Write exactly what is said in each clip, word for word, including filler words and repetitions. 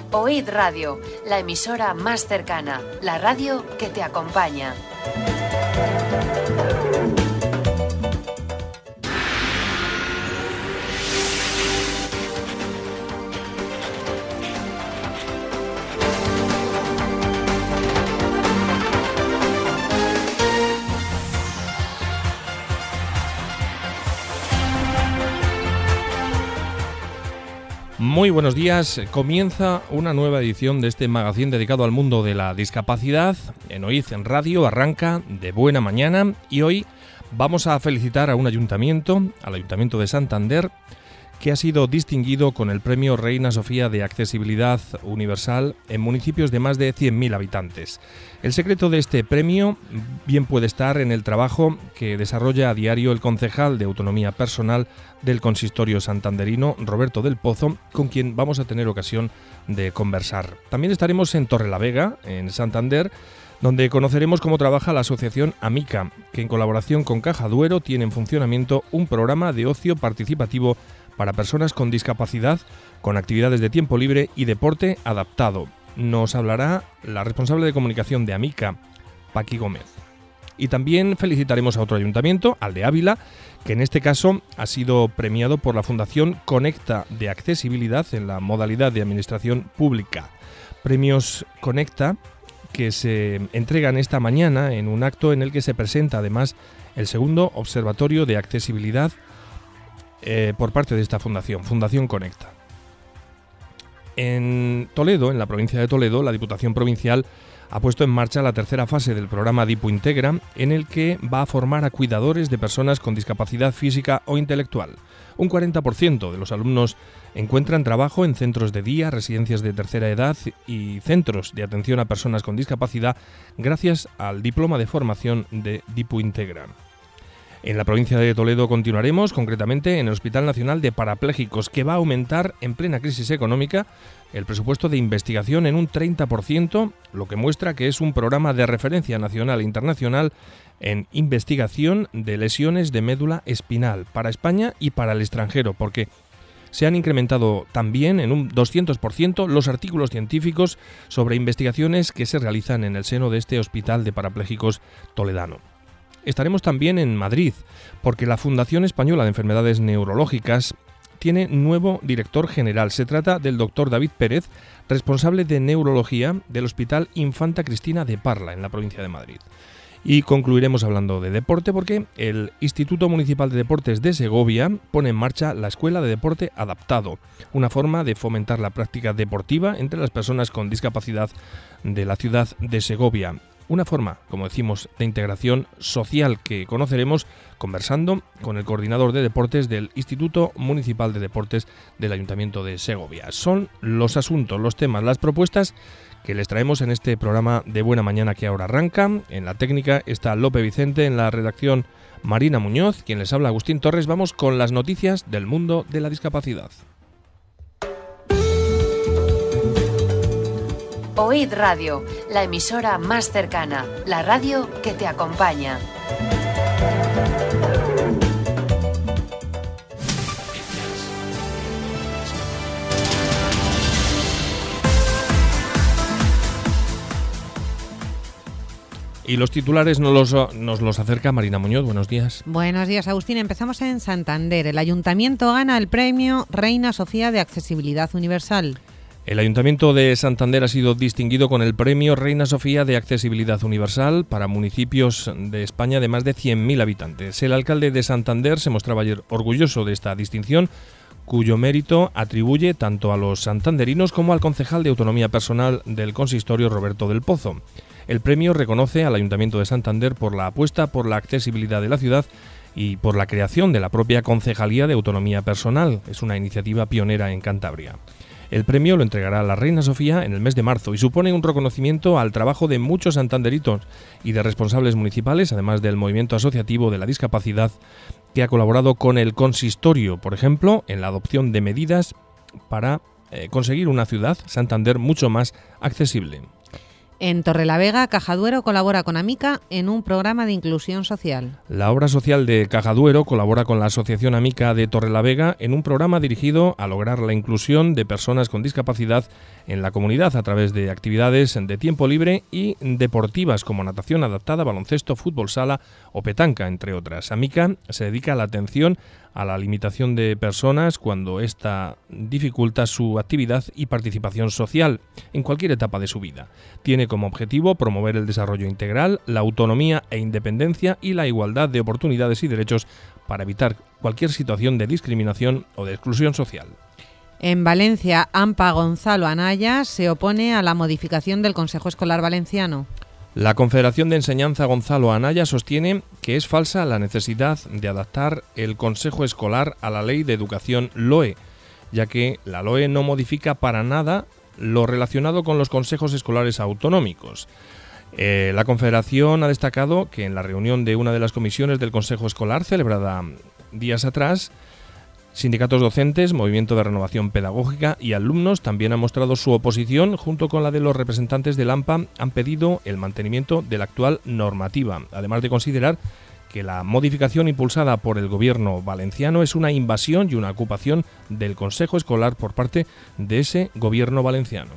Oíd Radio, la emisora más cercana, la radio que te acompaña. Muy buenos días, comienza una nueva edición de este magazín dedicado al mundo de la discapacidad. En Oíd Radio arranca de buena mañana y hoy vamos a felicitar a un ayuntamiento, al Ayuntamiento de Santander, que ha sido distinguido con el premio Reina Sofía de Accesibilidad Universal en municipios de más de cien mil habitantes. El secreto de este premio bien puede estar en el trabajo que desarrolla a diario el concejal de Autonomía Personal del Consistorio santanderino, Roberto del Pozo, con quien vamos a tener ocasión de conversar. También estaremos en Torrelavega, en Santander, donde conoceremos cómo trabaja la asociación Amica, que en colaboración con Caja Duero tiene en funcionamiento un programa de ocio participativo para personas con discapacidad, con actividades de tiempo libre y deporte adaptado. Nos hablará la responsable de comunicación de Amica, Paqui Gómez. Y también felicitaremos a otro ayuntamiento, al de Ávila, que en este caso ha sido premiado por la Fundación Conecta de Accesibilidad en la modalidad de Administración Pública. Premios Conecta que se entregan esta mañana en un acto en el que se presenta además el segundo Observatorio de Accesibilidad Eh, por parte de esta fundación, Fundación Conecta. En Toledo, en la provincia de Toledo, la Diputación Provincial ha puesto en marcha la tercera fase del programa Dipu Integra, en el que va a formar a cuidadores de personas con discapacidad física o intelectual. Un cuarenta por ciento de los alumnos encuentran trabajo en centros de día, residencias de tercera edad y centros de atención a personas con discapacidad gracias al diploma de formación de Dipu Integra. En la provincia de Toledo continuaremos, concretamente en el Hospital Nacional de Parapléjicos, que va a aumentar en plena crisis económica el presupuesto de investigación en un treinta por ciento, lo que muestra que es un programa de referencia nacional e internacional en investigación de lesiones de médula espinal para España y para el extranjero, porque se han incrementado también en un doscientos por ciento los artículos científicos sobre investigaciones que se realizan en el seno de este Hospital de Parapléjicos toledano. Estaremos también en Madrid, porque la Fundación Española de Enfermedades Neurológicas tiene nuevo director general. Se trata del doctor David Pérez, responsable de neurología del Hospital Infanta Cristina de Parla, en la provincia de Madrid. Y concluiremos hablando de deporte, porque el Instituto Municipal de Deportes de Segovia pone en marcha la Escuela de Deporte Adaptado, una forma de fomentar la práctica deportiva entre las personas con discapacidad de la ciudad de Segovia. Una forma, como decimos, de integración social que conoceremos conversando con el coordinador de deportes del Instituto Municipal de Deportes del Ayuntamiento de Segovia. Son los asuntos, los temas, las propuestas que les traemos en este programa de Buena Mañana que ahora arranca. En la técnica está Lope Vicente, en la redacción Marina Muñoz, quien les habla Agustín Torres. Vamos con las noticias del mundo de la discapacidad. Oíd Radio, la emisora más cercana, la radio que te acompaña. Y los titulares nos los, nos los acerca Marina Muñoz. Buenos días. Buenos días, Agustín. Empezamos en Santander. El Ayuntamiento gana el premio Reina Sofía de Accesibilidad Universal. El Ayuntamiento de Santander ha sido distinguido con el premio Reina Sofía de Accesibilidad Universal para municipios de España de más de cien mil habitantes. El alcalde de Santander se mostraba ayer orgulloso de esta distinción, cuyo mérito atribuye tanto a los santanderinos como al concejal de Autonomía Personal del Consistorio, Roberto del Pozo. El premio reconoce al Ayuntamiento de Santander por la apuesta por la accesibilidad de la ciudad y por la creación de la propia Concejalía de Autonomía Personal. Es una iniciativa pionera en Cantabria. El premio lo entregará la Reina Sofía en el mes de marzo y supone un reconocimiento al trabajo de muchos santanderitos y de responsables municipales, además del movimiento asociativo de la discapacidad, que ha colaborado con el consistorio, por ejemplo, en la adopción de medidas para eh, conseguir una ciudad, Santander, mucho más accesible. En Torrelavega, Cajaduero colabora con Amica en un programa de inclusión social. La obra social de Cajaduero colabora con la Asociación Amica de Torrelavega en un programa dirigido a lograr la inclusión de personas con discapacidad en la comunidad a través de actividades de tiempo libre y deportivas como natación adaptada, baloncesto, fútbol sala o petanca, entre otras. Amica se dedica a la atención a la limitación de personas cuando ésta dificulta su actividad y participación social en cualquier etapa de su vida. Tiene como objetivo promover el desarrollo integral, la autonomía e independencia y la igualdad de oportunidades y derechos para evitar cualquier situación de discriminación o de exclusión social. En Valencia, AMPA Gonzalo Anaya se opone a la modificación del Consejo Escolar Valenciano. La Confederación de Enseñanza Gonzalo Anaya sostiene que es falsa la necesidad de adaptar el Consejo Escolar a la Ley de Educación LOE, ya que la LOE no modifica para nada lo relacionado con los consejos escolares autonómicos. Eh, la Confederación ha destacado que en la reunión de una de las comisiones del Consejo Escolar celebrada días atrás, sindicatos docentes, Movimiento de Renovación Pedagógica y alumnos también han mostrado su oposición, junto con la de los representantes del AMPA, han pedido el mantenimiento de la actual normativa, además de considerar que la modificación impulsada por el gobierno valenciano es una invasión y una ocupación del Consejo Escolar por parte de ese gobierno valenciano.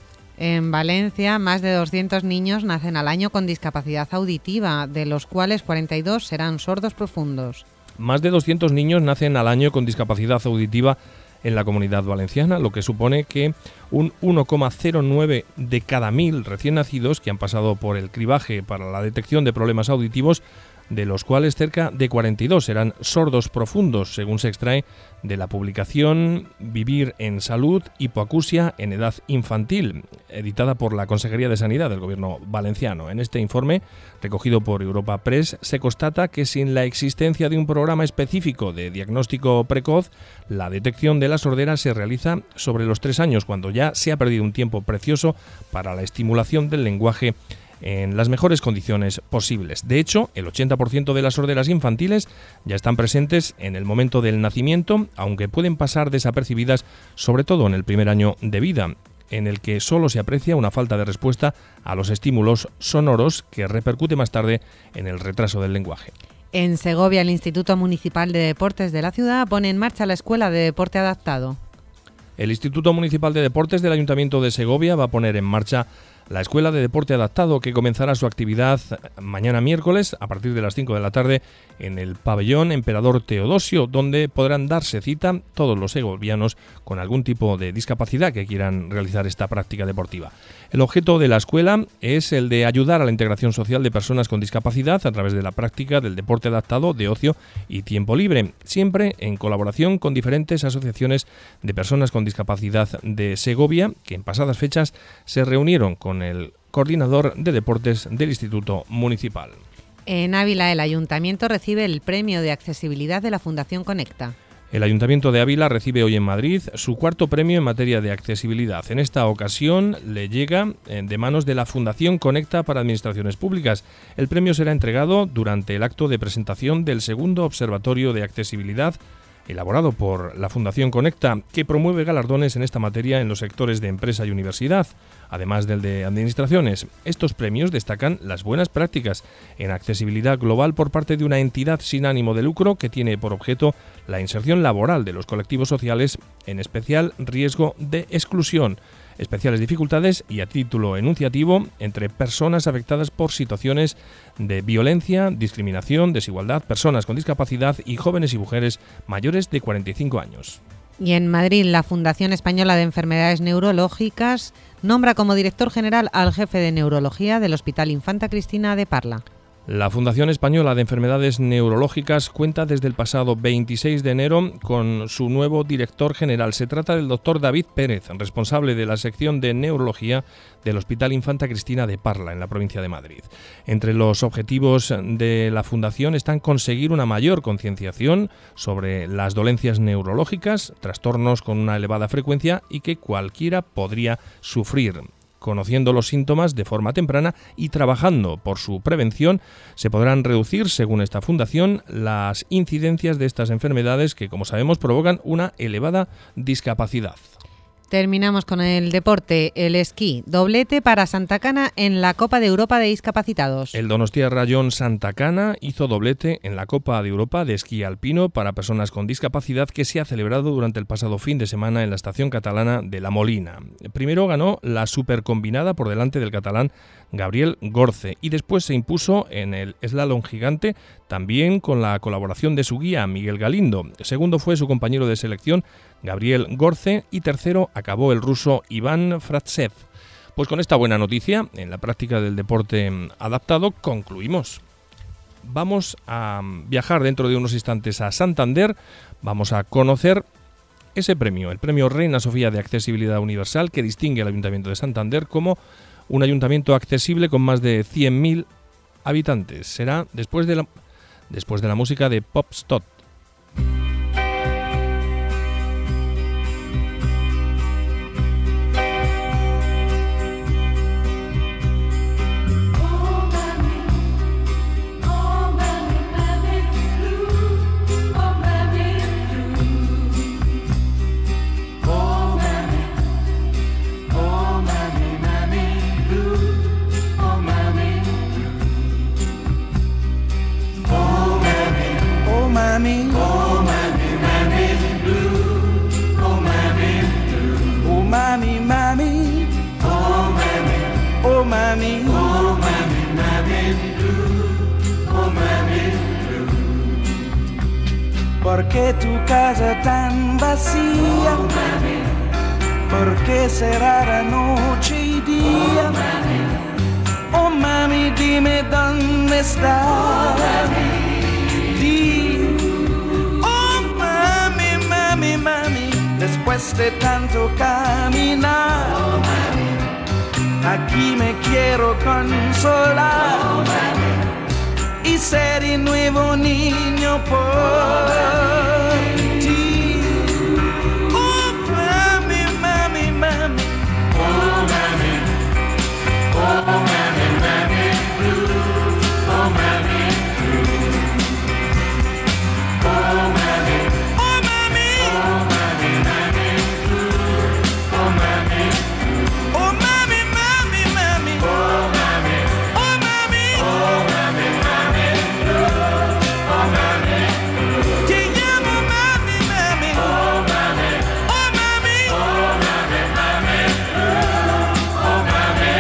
En Valencia, más de doscientos niños nacen al año con discapacidad auditiva, de los cuales cuarenta y dos serán sordos profundos. Más de doscientos niños nacen al año con discapacidad auditiva en la Comunidad Valenciana, lo que supone que un uno coma cero nueve de cada mil recién nacidos que han pasado por el cribaje para la detección de problemas auditivos, de los cuales cerca de cuarenta y dos serán sordos profundos, según se extrae de la publicación Vivir en Salud, Hipoacusia en Edad Infantil, editada por la Consejería de Sanidad del Gobierno valenciano. En este informe, recogido por Europa Press, se constata que sin la existencia de un programa específico de diagnóstico precoz, la detección de la sordera se realiza sobre los tres años, cuando ya se ha perdido un tiempo precioso para la estimulación del lenguaje en las mejores condiciones posibles. De hecho, el ochenta por ciento de las sorderas infantiles ya están presentes en el momento del nacimiento, aunque pueden pasar desapercibidas, sobre todo en el primer año de vida, en el que solo se aprecia una falta de respuesta a los estímulos sonoros que repercute más tarde en el retraso del lenguaje. En Segovia, el Instituto Municipal de Deportes de la ciudad pone en marcha la Escuela de Deporte Adaptado. El Instituto Municipal de Deportes del Ayuntamiento de Segovia va a poner en marcha la Escuela de Deporte Adaptado, que comenzará su actividad mañana miércoles a partir de las cinco de la tarde en el pabellón Emperador Teodosio, donde podrán darse cita todos los segovianos con algún tipo de discapacidad que quieran realizar esta práctica deportiva. El objeto de la escuela es el de ayudar a la integración social de personas con discapacidad a través de la práctica del deporte adaptado de ocio y tiempo libre, siempre en colaboración con diferentes asociaciones de personas con discapacidad de Segovia, que en pasadas fechas se reunieron con el coordinador de deportes del Instituto Municipal. En Ávila, el Ayuntamiento recibe el premio de accesibilidad de la Fundación Conecta. El Ayuntamiento de Ávila recibe hoy en Madrid su cuarto premio en materia de accesibilidad. En esta ocasión le llega de manos de la Fundación Conecta para Administraciones Públicas. El premio será entregado durante el acto de presentación del segundo Observatorio de Accesibilidad, elaborado por la Fundación Conecta, que promueve galardones en esta materia en los sectores de empresa y universidad, además del de administraciones. Estos premios destacan las buenas prácticas en accesibilidad global por parte de una entidad sin ánimo de lucro que tiene por objeto la inserción laboral de los colectivos sociales en especial riesgo de exclusión, especiales dificultades y a título enunciativo entre personas afectadas por situaciones de violencia, discriminación, desigualdad, personas con discapacidad y jóvenes y mujeres mayores de cuarenta y cinco años. Y en Madrid, la Fundación Española de Enfermedades Neurológicas nombra como director general al jefe de neurología del Hospital Infanta Cristina de Parla. La Fundación Española de Enfermedades Neurológicas cuenta desde el pasado veintiséis de enero con su nuevo director general. Se trata del doctor David Pérez, responsable de la sección de neurología del Hospital Infanta Cristina de Parla, en la provincia de Madrid. Entre los objetivos de la Fundación están conseguir una mayor concienciación sobre las dolencias neurológicas, trastornos con una elevada frecuencia y que cualquiera podría sufrir. Conociendo los síntomas de forma temprana y trabajando por su prevención, se podrán reducir, según esta fundación, las incidencias de estas enfermedades que, como sabemos, provocan una elevada discapacidad. Terminamos con el deporte, el esquí. Doblete para Santa Cana en la Copa de Europa de Discapacitados. El Donostia Rayón Santa Cana hizo doblete en la Copa de Europa de esquí alpino para personas con discapacidad que se ha celebrado durante el pasado fin de semana en la estación catalana de La Molina. Primero ganó la supercombinada por delante del catalán Gabriel Gorce y después se impuso en el slalom gigante también con la colaboración de su guía Miguel Galindo. Segundo fue su compañero de selección Gabriel Gorce y tercero acabó el ruso Iván Fratsev. Pues con esta buena noticia, en la práctica del deporte adaptado, concluimos. Vamos a viajar dentro de unos instantes a Santander, vamos a conocer ese premio, el premio Reina Sofía de Accesibilidad Universal, que distingue al Ayuntamiento de Santander como un ayuntamiento accesible con más de cien mil habitantes. Será después de la, después de la música de Pop Stott. ¿Por qué tu casa tan vacía? Oh, mami. ¿Por qué cerrada noche y día? Oh mami, oh, mami dime dónde estás. Oh, mami. Di, oh mami, mami, mami, después de tanto caminar, oh, mami. Aquí me quiero consolar. Oh, mami. Y ser de nuevo niño por ti. Oh, mami, mami, mami. Oh, mami. Oh, mami, mami blue. Oh, mami blue. Oh, mami. Oh, mami. Oh, mami, mami blue. Oh, mami blue. Oh, mami, mami, mami. Oh, mami. Oh, mami. Oh, mami, mami blue. Oh, mami blue. Te llamo mami, mami. Oh, mami. Oh, mami. Oh, mami, mami blue. Oh, mami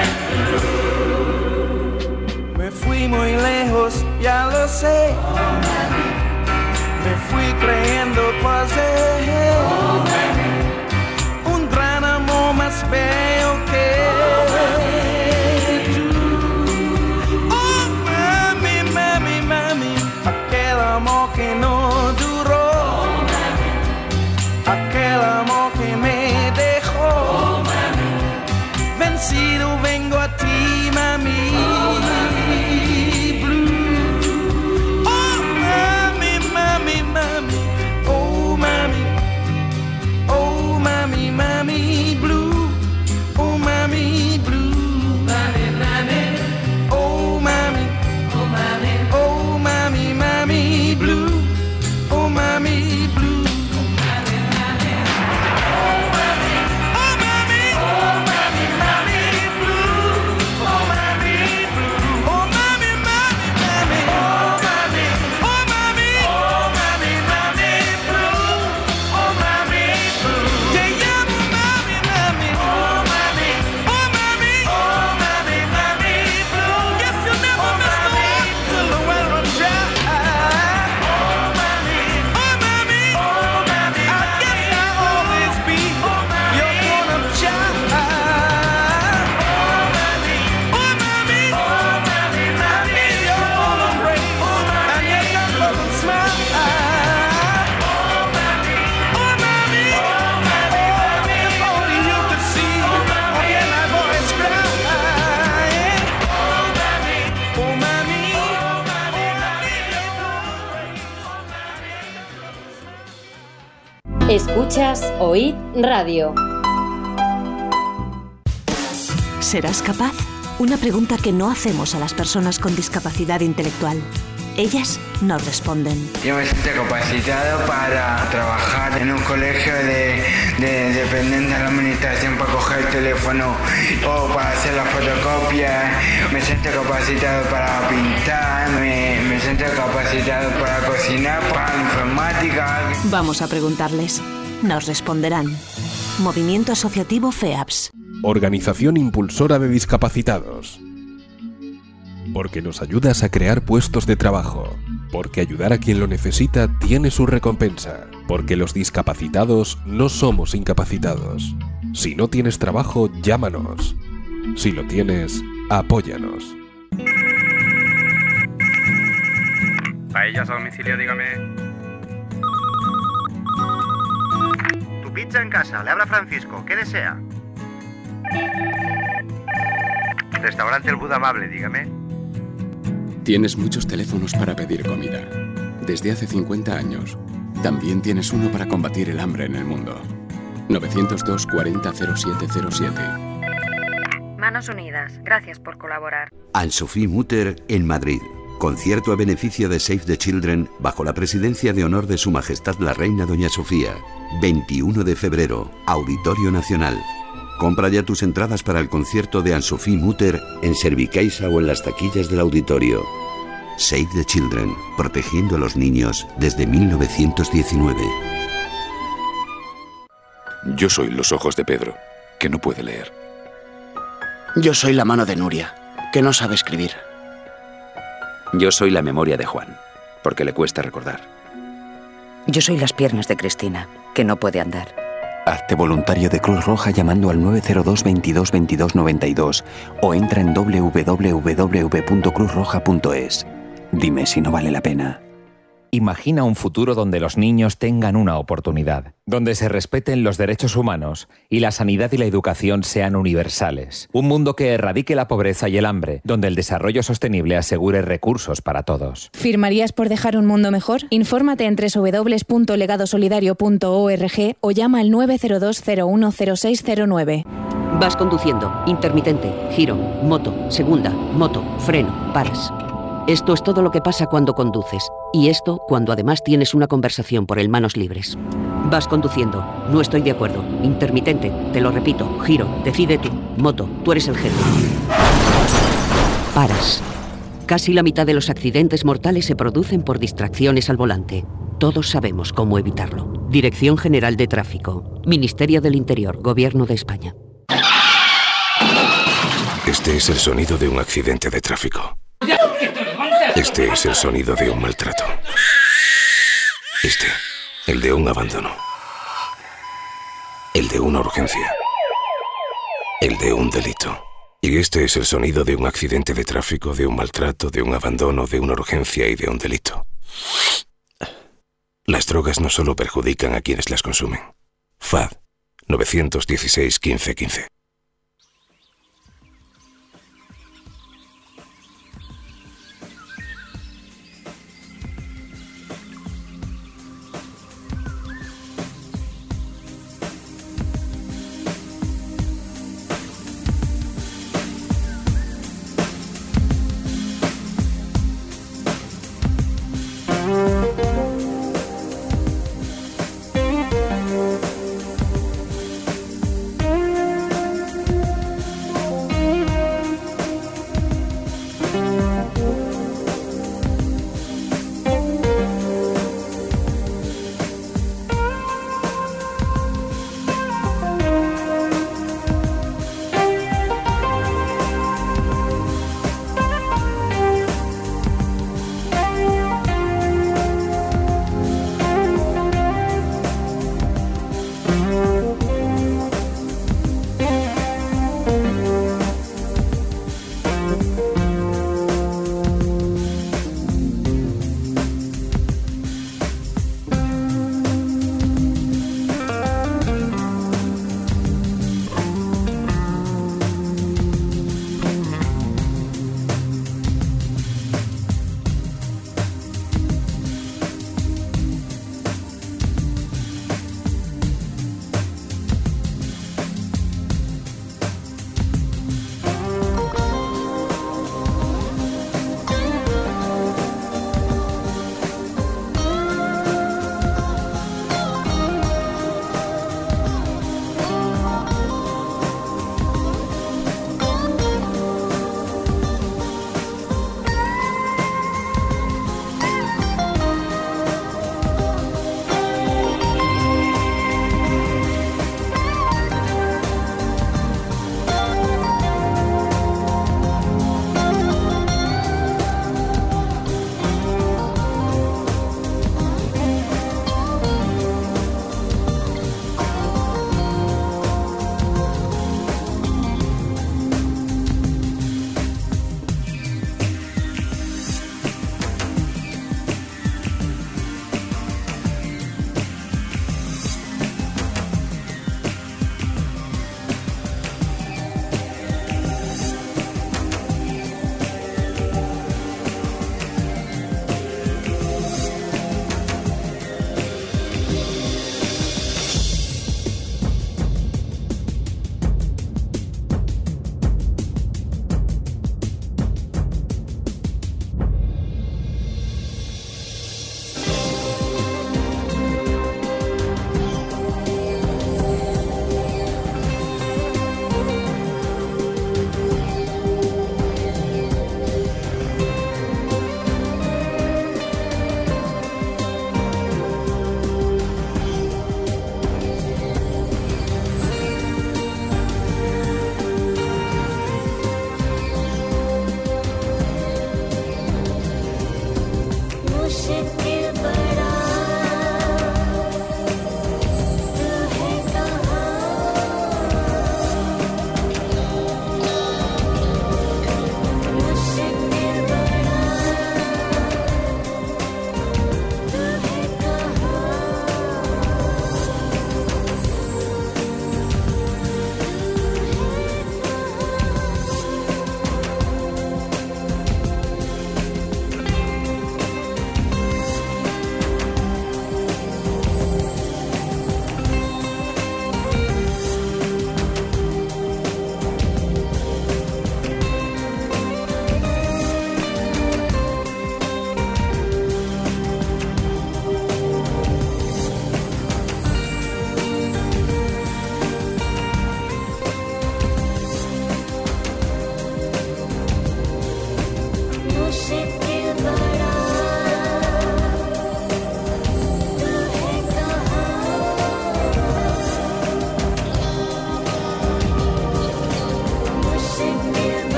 blue. Me fui muy lejos, ya lo sé. Oh, mami. Me fui creyendo poseer Oh, mami. un gran amor más bello que tú. Oh, mami, mami, mami, aquel amor que no duró. Oh, mami. Aquel amor que me dejó. Oh, mami. Vencido vengo a ti, mami. Oh, mami. Blue. Oh, mami, mami, mami. Oh, mami. Oh, mami, mami, blue. Oh, mami, blue. Mami, mami. Oh, mami. Oh, mami. Oh, mami, mami, blue. Oh, mami, blue. Oh, mami, mami. Oh, mami. Oh, mami. Oh, mami, mami blue. Oh, mami blue. Oh, mami, mami, mami. Oh, mami. Oh, mami. Oh, mami, mami blue. Oh, mami blue. Te llamo mami, mami. Oh, mami. Oh, mami. Oh, mami, mami blue. Guess you'll never miss the one till the well runs dry. Oh, mami. Oh, mami. Oh, mami, I guess I'll always be your grown-up child. Oh, mami. Oh, mami. Oh, mami, I mami need your warm embrace and your comforting smile. Oh, mami. Oh, mami. Oh, mami, mami. If only you could see, oh, hear my voice cry. Oh, mami. Oh, mami. Oh, mami, mami. Escuchas Oíd Radio. ¿Serás capaz? Una pregunta que no hacemos a las personas con discapacidad intelectual. Ellas nos responden. Yo me siento capacitado para trabajar en un colegio de de, dependiendo de la administración para coger el teléfono o para hacer la fotocopia. Me siento capacitado para pintar, me, me siento capacitado para cocinar, para la informática. Vamos a preguntarles. Nos responderán. Movimiento Asociativo FEAPS. Organización impulsora de discapacitados. Porque nos ayudas a crear puestos de trabajo. Porque ayudar a quien lo necesita tiene su recompensa. Porque los discapacitados no somos incapacitados. Si no tienes trabajo, llámanos. Si lo tienes, apóyanos. Paellas a domicilio, dígame. Tu pizza en casa, le habla Francisco, ¿qué desea? Restaurante El Buda Amable, dígame. Tienes muchos teléfonos para pedir comida. Desde hace cincuenta años. También tienes uno para combatir el hambre en el mundo. novecientos dos cuarenta cero siete cero siete. Manos Unidas, gracias por colaborar. Anne-Sophie Mutter en Madrid. Concierto a beneficio de Save the Children bajo la presidencia de honor de Su Majestad la Reina Doña Sofía. veintiuno de febrero, Auditorio Nacional. Compra ya tus entradas para el concierto de Anne-Sophie Mutter en Servicaixa o en las taquillas del auditorio. Save the Children, protegiendo a los niños desde mil novecientos diecinueve. Yo soy los ojos de Pedro, que no puede leer. Yo soy la mano de Nuria, que no sabe escribir. Yo soy la memoria de Juan, porque le cuesta recordar. Yo soy las piernas de Cristina, que no puede andar. Hazte voluntario de Cruz Roja llamando al nueve cero dos veintidós veintidós noventa y dos o entra en doble u doble u doble u punto cruz roja punto es. Dime si no vale la pena. Imagina un futuro donde los niños tengan una oportunidad, donde se respeten los derechos humanos y la sanidad y la educación sean universales. Un mundo que erradique la pobreza y el hambre, donde el desarrollo sostenible asegure recursos para todos. ¿Firmarías por dejar un mundo mejor? Infórmate en doble u doble u doble u punto legado solidario punto org o llama al nueve cero dos cero uno cero seis cero nueve. Vas conduciendo, intermitente, giro, moto, segunda, moto, freno, paras. Esto es todo lo que pasa cuando conduces. Y esto cuando además tienes una conversación por el manos libres. Vas conduciendo. No estoy de acuerdo. Intermitente. Te lo repito. Giro. Decide tú. Moto. Tú eres el jefe. Paras. Casi la mitad de los accidentes mortales se producen por distracciones al volante. Todos sabemos cómo evitarlo. Dirección General de Tráfico. Ministerio del Interior. Gobierno de España. Este es el sonido de un accidente de tráfico. Este es el sonido de un maltrato. Este, el de un abandono. El de una urgencia. El de un delito. Y este es el sonido de un accidente de tráfico, de un maltrato, de un abandono, de una urgencia y de un delito. Las drogas no solo perjudican a quienes las consumen. F A D nueve uno seis, quince, quince.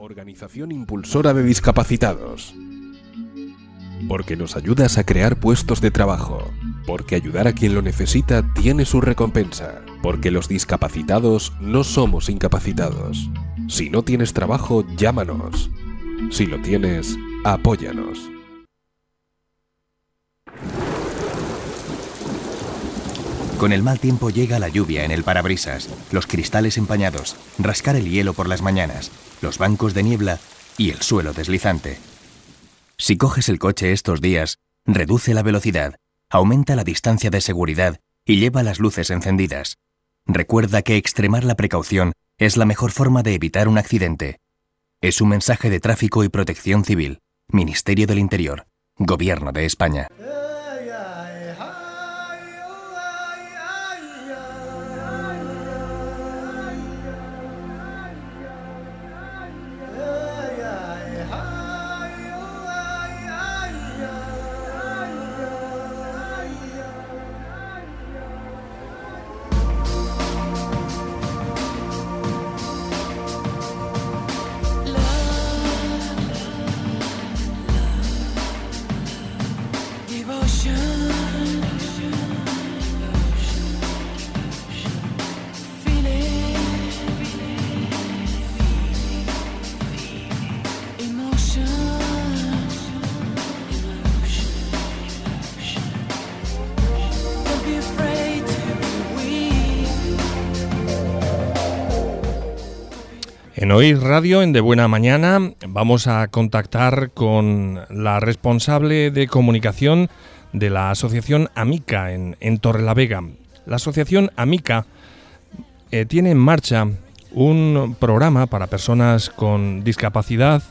Organización impulsora de discapacitados. Porque nos ayudas a crear puestos de trabajo. Porque ayudar a quien lo necesita tiene su recompensa. Porque los discapacitados no somos incapacitados. Si no tienes trabajo, llámanos. Si lo tienes, apóyanos. Con el mal tiempo llega la lluvia en el parabrisas, los cristales empañados, rascar el hielo por las mañanas, los bancos de niebla y el suelo deslizante. Si coges el coche estos días, reduce la velocidad, aumenta la distancia de seguridad y lleva las luces encendidas. Recuerda que extremar la precaución es la mejor forma de evitar un accidente. Es un mensaje de Tráfico y Protección Civil, Ministerio del Interior, Gobierno de España. En Oír Radio, en De Buena Mañana, vamos a contactar con la responsable de comunicación de la asociación AMICA en, en Torrelavega. La asociación AMICA eh, tiene en marcha un programa para personas con discapacidad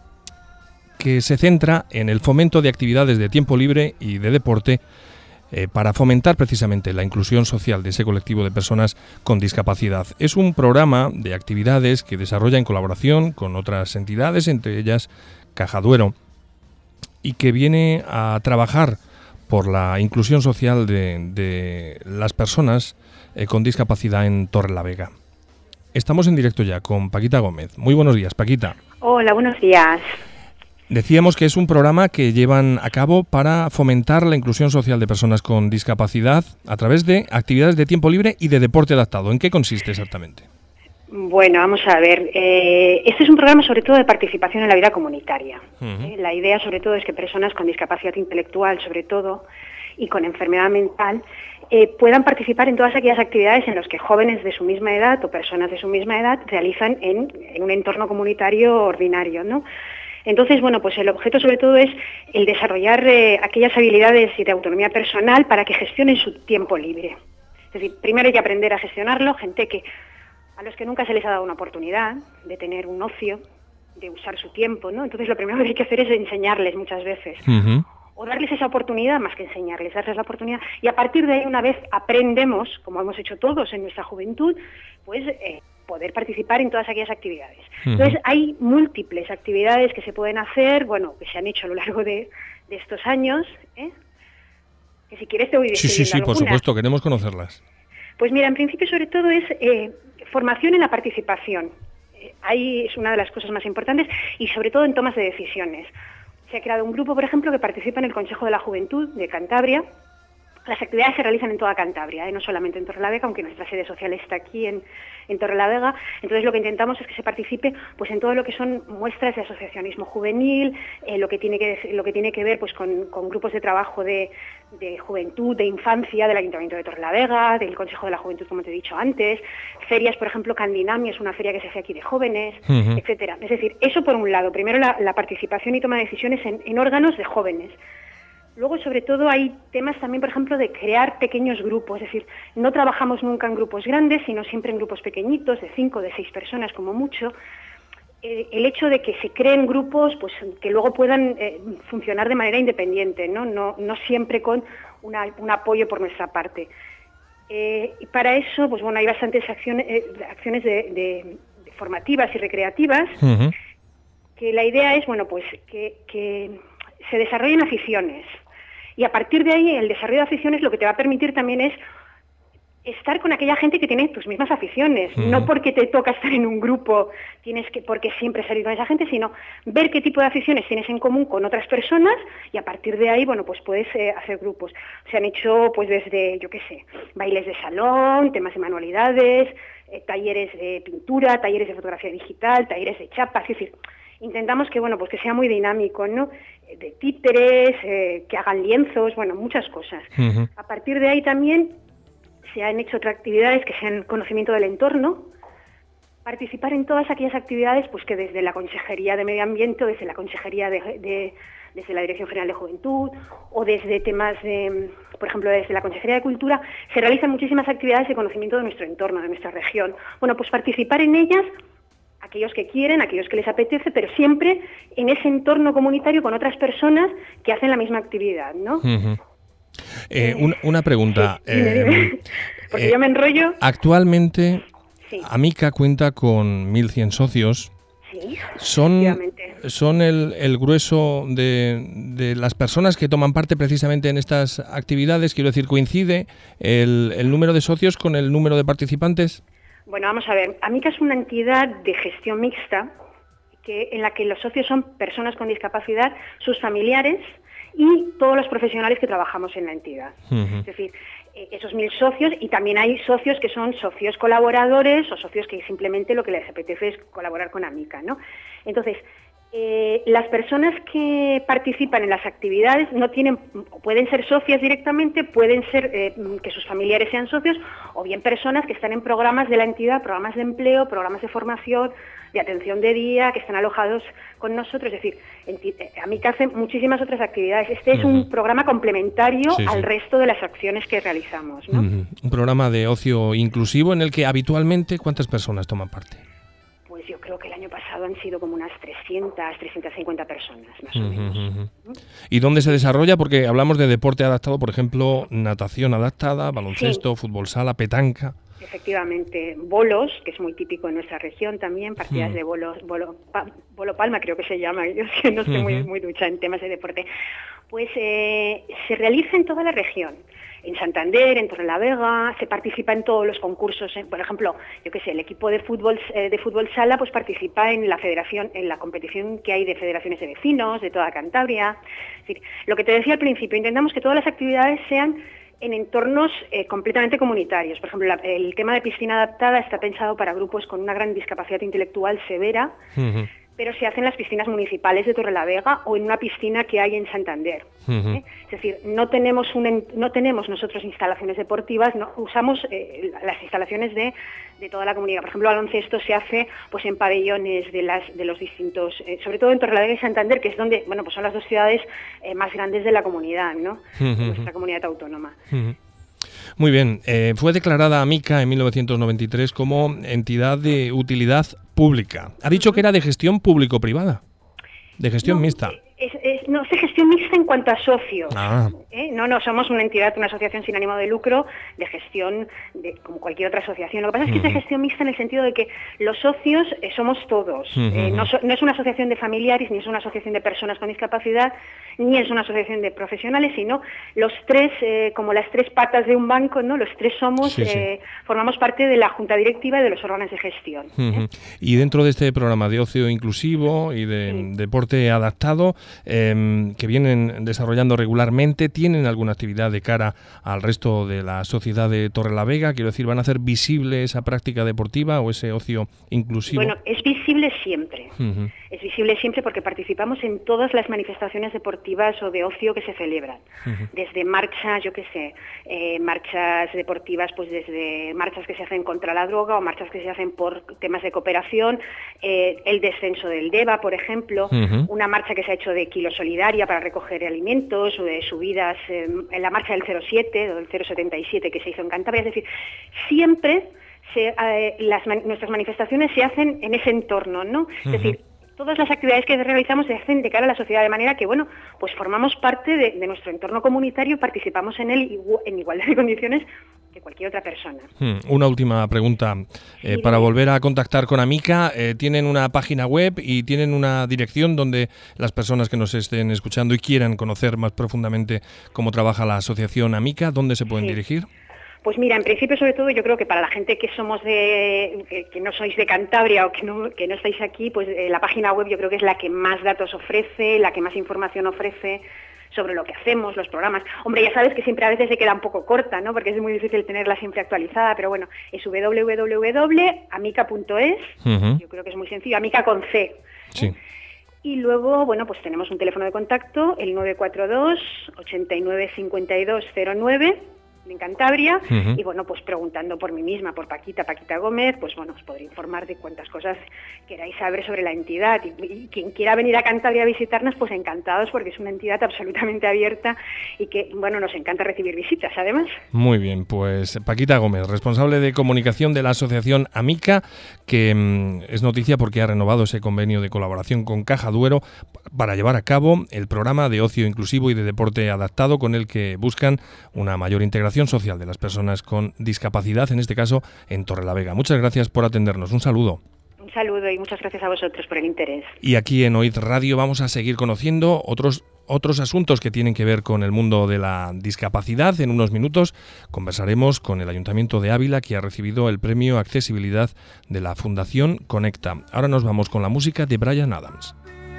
que se centra en el fomento de actividades de tiempo libre y de deporte Eh, para fomentar precisamente la inclusión social de ese colectivo de personas con discapacidad. Es un programa de actividades que desarrolla en colaboración con otras entidades, entre ellas Caja Duero, y que viene a trabajar por la inclusión social de, de las personas eh, con discapacidad en Torrelavega. Estamos en directo ya con Paquita Gómez. Muy buenos días, Paquita. Hola, buenos días. Decíamos que es un programa que llevan a cabo para fomentar la inclusión social de personas con discapacidad a través de actividades de tiempo libre y de deporte adaptado. ¿En qué consiste exactamente? Bueno, vamos a ver. Eh, este es un programa sobre todo de participación en la vida comunitaria. Uh-huh. ¿eh? La idea sobre todo es que personas con discapacidad intelectual, sobre todo, y con enfermedad mental, eh, puedan participar en todas aquellas actividades en las que jóvenes de su misma edad o personas de su misma edad realizan en, en un entorno comunitario ordinario, ¿no? Entonces, bueno, pues el objeto sobre todo es el desarrollar eh, aquellas habilidades y de autonomía personal para que gestionen su tiempo libre. Es decir, primero hay que aprender a gestionarlo, gente que a los que nunca se les ha dado una oportunidad de tener un ocio, de usar su tiempo, ¿no? Entonces lo primero que hay que hacer es enseñarles muchas veces. Uh-huh. O darles esa oportunidad, más que enseñarles, darles la oportunidad. Y a partir de ahí, una vez aprendemos, como hemos hecho todos en nuestra juventud, pues eh, poder participar en todas aquellas actividades. Uh-huh. Entonces hay múltiples actividades que se pueden hacer, bueno, que se han hecho a lo largo de, de estos años, ¿eh? Que si quieres te voy describiendo Sí, sí, sí, algunas. Por supuesto, queremos conocerlas. Pues mira, en principio sobre todo es eh, formación en la participación. Eh, ahí es una de las cosas más importantes y sobre todo en tomas de decisiones. Se ha creado un grupo, por ejemplo, que participa en el Consejo de la Juventud de Cantabria. Las actividades se realizan en toda Cantabria, ¿eh? No solamente en Torrelavega, aunque nuestra sede social está aquí en, en Torrelavega. Entonces lo que intentamos es que se participe pues en todo lo que son muestras de asociacionismo juvenil, eh, lo que tiene que lo que tiene que ver pues con, con grupos de trabajo de, de juventud, de infancia del Ayuntamiento de Torrelavega, del Consejo de la Juventud, como te he dicho antes, ferias, por ejemplo, Candinami es una feria que se hace aquí de jóvenes, uh-huh. etcétera. Es decir, eso por un lado, primero la, la participación y toma de decisiones en, en órganos de jóvenes. Luego, sobre todo, hay temas también, por ejemplo, de crear pequeños grupos. Es decir, no trabajamos nunca en grupos grandes, sino siempre en grupos pequeñitos, de cinco, de seis personas como mucho. Eh, el hecho de que se creen grupos pues que luego puedan eh, funcionar de manera independiente, ¿no? No, no siempre con una, un apoyo por nuestra parte. Eh, y para eso, pues bueno, hay bastantes acciones, eh, acciones de, de, de formativas y recreativas, uh-huh. que la idea es, bueno, pues que, que se desarrollen aficiones. Y a partir de ahí, el desarrollo de aficiones lo que te va a permitir también es estar con aquella gente que tiene tus mismas aficiones, uh-huh. no porque te toca estar en un grupo, tienes que porque siempre salir con esa gente, sino ver qué tipo de aficiones tienes en común con otras personas y a partir de ahí, bueno, pues puedes eh, hacer grupos. Se han hecho, pues desde, yo qué sé, bailes de salón, temas de manualidades, eh, talleres de pintura, talleres de fotografía digital, talleres de chapa, es decir, intentamos que, bueno, pues que sea muy dinámico, ¿no? De títeres, eh, que hagan lienzos, bueno, muchas cosas. Uh-huh. A partir de ahí también se han hecho otras actividades que sean conocimiento del entorno, participar en todas aquellas actividades pues que desde la Consejería de Medio Ambiente o desde la Consejería de, de desde la Dirección General de Juventud o desde temas de, por ejemplo, desde la Consejería de Cultura, se realizan muchísimas actividades de conocimiento de nuestro entorno, de nuestra región. Bueno, pues participar en ellas, aquellos que quieren, aquellos que les apetece, pero siempre en ese entorno comunitario con otras personas que hacen la misma actividad, ¿no? Uh-huh. Eh, una, una pregunta. Sí, dime, dime. Eh, Porque eh, yo me enrollo. Actualmente, sí. Amica cuenta con mil cien socios. Sí, son son el, el grueso de, de las personas que toman parte precisamente en estas actividades. Quiero decir, ¿coincide el, el número de socios con el número de participantes? Bueno, vamos a ver. Amica es una entidad de gestión mixta que en la que los socios son personas con discapacidad, sus familiares y todos los profesionales que trabajamos en la entidad. Uh-huh. Es decir, esos mil socios, y también hay socios que son socios colaboradores o socios que simplemente lo que les apetece es colaborar con Amica, ¿no? Entonces, eh, las personas que participan en las actividades no tienen, pueden ser socias directamente, pueden ser eh, que sus familiares sean socios, o bien personas que están en programas de la entidad, programas de empleo, programas de formación, de atención de día, que están alojados con nosotros. Es decir, Amica hace muchísimas otras actividades. Este es uh-huh. un programa complementario sí, al sí. resto de las acciones que realizamos, ¿no? Uh-huh. Un programa de ocio inclusivo en el que habitualmente, ¿cuántas personas toman parte? Pues yo creo que el año pasado han sido como unas trescientas, trescientas cincuenta personas, más uh-huh, o menos. Uh-huh. ¿Y dónde se desarrolla? Porque hablamos de deporte adaptado, por ejemplo, natación adaptada, baloncesto, sí. fútbol sala, petanca. Efectivamente, bolos, que es muy típico en nuestra región también, partidas uh-huh. de bolos, bolo, pa, bolo palma creo que se llama, yo es que no estoy uh-huh. muy, muy ducha en temas de deporte, pues eh, se realiza en toda la región. En Santander, en Torrelavega, se participa en todos los concursos. ¿eh? Por ejemplo, yo qué sé, el equipo de fútbol eh, de fútbol sala pues participa en la federación, en la competición que hay de federaciones de vecinos de toda Cantabria. Es decir, lo que te decía al principio, intentamos que todas las actividades sean en entornos eh, completamente comunitarios. Por ejemplo, la, el tema de piscina adaptada está pensado para grupos con una gran discapacidad intelectual severa, uh-huh. pero se hace en las piscinas municipales de Torrelavega o en una piscina que hay en Santander. Uh-huh. ¿eh? Es decir, no tenemos un, no tenemos nosotros instalaciones deportivas, no usamos eh, las instalaciones de, de toda la comunidad. Por ejemplo, el baloncesto se hace pues en pabellones de las de los distintos, eh, sobre todo en Torrelavega y Santander, que es donde, bueno, pues son las dos ciudades eh, más grandes de la comunidad, ¿no? Uh-huh. De nuestra comunidad autónoma. Uh-huh. Muy bien, eh, fue declarada Amica en mil novecientos noventa y tres como entidad de utilidad pública. Ha dicho que era de gestión público-privada, de gestión no, mixta. Es, es, no, es gestión mixta en cuanto a socios. Ah. ¿eh? No, no, somos una entidad, una asociación sin ánimo de lucro, de gestión de, como cualquier otra asociación. Lo que pasa es que uh-huh. es de gestión mixta en el sentido de que los socios eh, somos todos. Uh-huh. Eh, no, so, no es una asociación de familiares, ni es una asociación de personas con discapacidad, ni es una asociación de profesionales, sino los tres, eh, como las tres patas de un banco, ¿no? Los tres somos, sí, sí. Eh, formamos parte de la junta directiva y de los órganos de gestión. Uh-huh. ¿eh? Y dentro de este programa de ocio inclusivo y de sí. deporte adaptado, eh, que vienen desarrollando regularmente, ¿tienen alguna actividad de cara al resto de la sociedad de Torrelavega? Quiero decir, ¿van a hacer visible esa práctica deportiva o ese ocio inclusivo? Bueno, es visible siempre. Uh-huh. Es visible siempre porque participamos en todas las manifestaciones deportivas o de ocio que se celebran. Uh-huh. Desde marchas, yo qué sé, eh, marchas deportivas, pues desde marchas que se hacen contra la droga o marchas que se hacen por temas de cooperación, eh, el descenso del DEVA, por ejemplo, uh-huh. una marcha que se ha hecho de Kilo Solidaria para recoger alimentos o de subidas eh, en la marcha del cero siete o del cero setenta y siete que se hizo en Cantabria. Es decir, siempre se, eh, las, nuestras manifestaciones se hacen en ese entorno, ¿no? Uh-huh. Es decir, todas las actividades que realizamos se hacen de cara a la sociedad, de manera que, bueno, pues formamos parte de, de nuestro entorno comunitario y participamos en él igu- en igualdad de condiciones que cualquier otra persona. Hmm, una última pregunta. Eh, sí, para de... volver a contactar con Amica, eh, ¿tienen una página web y tienen una dirección donde las personas que nos estén escuchando y quieran conocer más profundamente cómo trabaja la asociación Amica, dónde se pueden sí. dirigir? Pues mira, en principio, sobre todo, yo creo que para la gente que somos de, que, que no sois de Cantabria o que no, que no estáis aquí, pues eh, la página web yo creo que es la que más datos ofrece, la que más información ofrece sobre lo que hacemos, los programas. Hombre, ya sabes que siempre a veces se queda un poco corta, ¿no? Porque es muy difícil tenerla siempre actualizada, pero bueno, es doble u doble u doble u punto amica punto es, uh-huh. Yo creo que es muy sencillo, Amica con C. ¿eh? Sí. Y luego, bueno, pues tenemos un teléfono de contacto, el nueve cuatro dos, ochenta y nueve, cincuenta y dos, cero nueve, en Cantabria, uh-huh. Y bueno, pues preguntando por mí misma, por Paquita, Paquita Gómez, pues bueno, os podré informar de cuántas cosas queráis saber sobre la entidad. Y, y quien quiera venir a Cantabria a visitarnos, pues encantados, porque es una entidad absolutamente abierta y que, bueno, nos encanta recibir visitas, además. Muy bien, pues Paquita Gómez, responsable de comunicación de la asociación Amica, que mmm, es noticia porque ha renovado ese convenio de colaboración con Caja Duero para llevar a cabo el programa de ocio inclusivo y de deporte adaptado, con el que buscan una mayor integración social de las personas con discapacidad, en este caso en Torrelavega. Muchas gracias por atendernos. Un saludo. Un saludo y muchas gracias a vosotros por el interés. Y aquí en Oíd Radio vamos a seguir conociendo otros otros asuntos que tienen que ver con el mundo de la discapacidad. En unos minutos conversaremos con el Ayuntamiento de Ávila, que ha recibido el premio Accesibilidad de la Fundación Conecta. Ahora nos vamos con la música de Bryan Adams.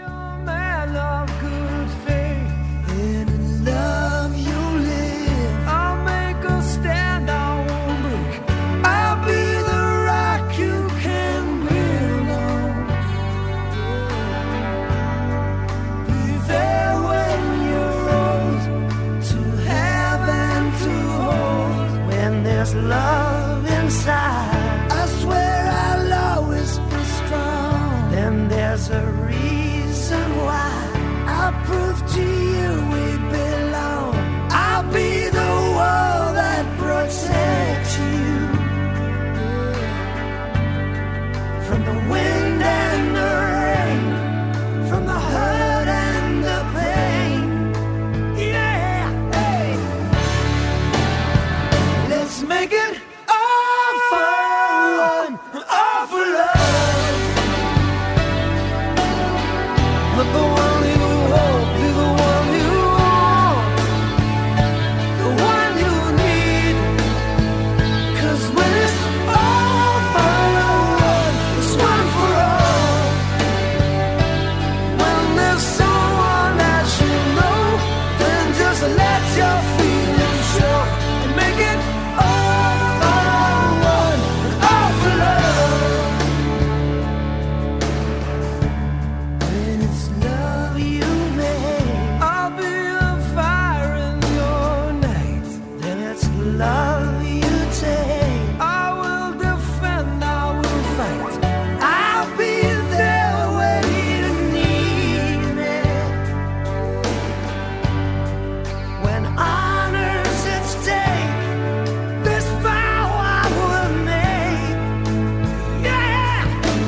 Love inside, I swear I'll always be strong. Then there's a reason why I'll prove to you we belong. I'll be the wall that protects you from the wind and the rain, from the hurt and the pain. Yeah, hey. Let's make it all for one, all for love. Let the one you hold be the one you want, the one you need. 'Cause when it's all for one, it's one for all. When there's someone that you know, then just let your feelings show and make it all for one, all for love. When it's love you make, I'll be a fire in your night. Then it's love you take, I will defend, I will fight. I'll be there when you need me. When honor's at stake, this vow I will make. Yeah,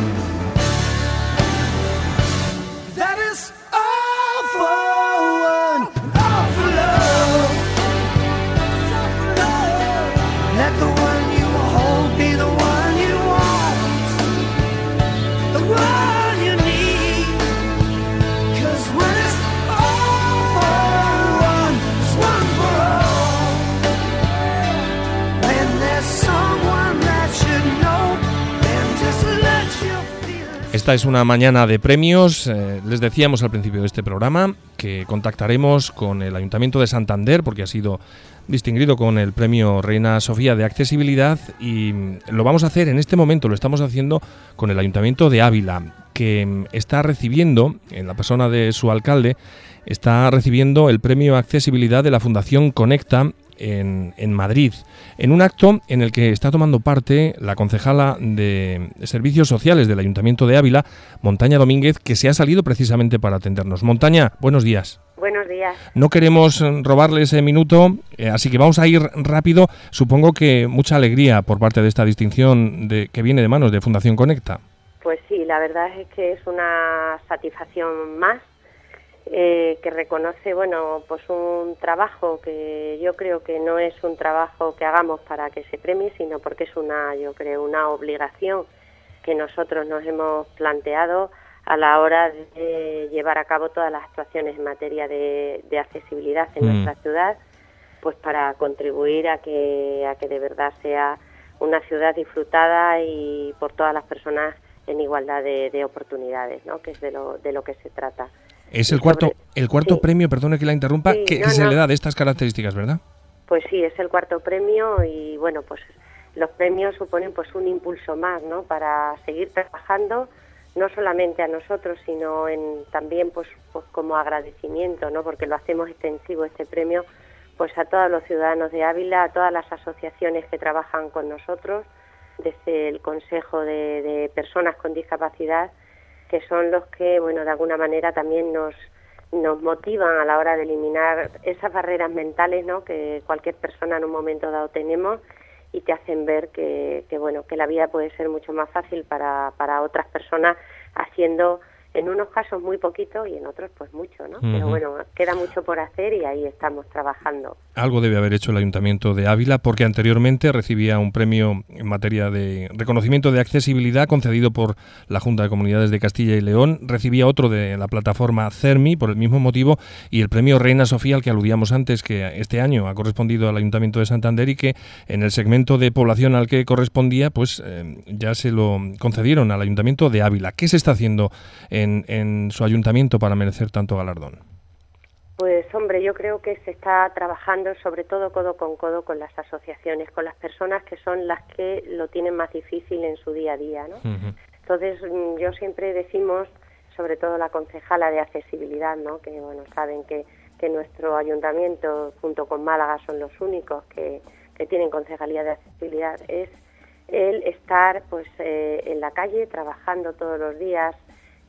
that is all for one, all for love. All for love. Let the one you hold be the one you want, the one you need. 'Cause when it's all for one, it's one for all. When there's someone that you know, then just let your feelings. Esta es una mañana de premios. Eh, les decíamos al principio de este programa que contactaremos con el Ayuntamiento de Santander porque ha sido distinguido con el premio Reina Sofía de Accesibilidad, y lo vamos a hacer en este momento, lo estamos haciendo con el Ayuntamiento de Ávila, que está recibiendo, en la persona de su alcalde, está recibiendo el premio Accesibilidad de la Fundación Conecta en, en Madrid, en un acto en el que está tomando parte la concejala de Servicios Sociales del Ayuntamiento de Ávila, Montaña Domínguez, que se ha salido precisamente para atendernos. Montaña, buenos días. Buenos días. No queremos robarle ese minuto, eh, así que vamos a ir rápido. Supongo que mucha alegría por parte de esta distinción de, que viene de manos de Fundación Conecta. Pues sí, la verdad es que es una satisfacción más, eh, que reconoce, bueno, pues un trabajo que yo creo que no es un trabajo que hagamos para que se premie, sino porque es una, yo creo, una obligación que nosotros nos hemos planteado a la hora de llevar a cabo todas las actuaciones en materia de, de accesibilidad en mm. nuestra ciudad, pues para contribuir a que, a que de verdad sea una ciudad disfrutada y por todas las personas en igualdad de, de oportunidades, ¿no? Que es de lo, de lo que se trata. Es el cuarto, el cuarto sí. premio, perdone que la interrumpa, sí, que, no, que se no. le da de estas características, ¿verdad? Pues sí, es el cuarto premio y bueno, pues los premios suponen pues un impulso más, ¿no? Para seguir trabajando, no solamente a nosotros, sino en también pues, pues como agradecimiento, ¿no? Porque lo hacemos extensivo este premio pues a todos los ciudadanos de Ávila, a todas las asociaciones que trabajan con nosotros, desde el Consejo de, de Personas con Discapacidad, que son los que, bueno, de alguna manera también nos nos motivan a la hora de eliminar esas barreras mentales, ¿no? Que cualquier persona en un momento dado tenemos y te hacen ver que, que bueno, que la vida puede ser mucho más fácil para, para otras personas haciendo en unos casos muy poquito y en otros pues mucho, ¿no? Uh-huh. Pero bueno, queda mucho por hacer y ahí estamos trabajando. Algo debe haber hecho el Ayuntamiento de Ávila, porque anteriormente recibía un premio en materia de reconocimiento de accesibilidad concedido por la Junta de Comunidades de Castilla y León, recibía otro de la plataforma CERMI por el mismo motivo, y el premio Reina Sofía, al que aludíamos antes, que este año ha correspondido al Ayuntamiento de Santander y que en el segmento de población al que correspondía, pues eh, ya se lo concedieron al Ayuntamiento de Ávila. ¿Qué se está haciendo en En, en su ayuntamiento para merecer tanto galardón? Pues hombre, yo creo que se está trabajando sobre todo codo con codo con las asociaciones, con las personas que son las que lo tienen más difícil en su día a día, ¿no? Uh-huh. Entonces yo siempre decimos, sobre todo la concejala de accesibilidad, ¿no? Que bueno, saben que, que nuestro ayuntamiento junto con Málaga son los únicos que, que tienen concejalía de accesibilidad, es el estar pues eh, en la calle trabajando todos los días,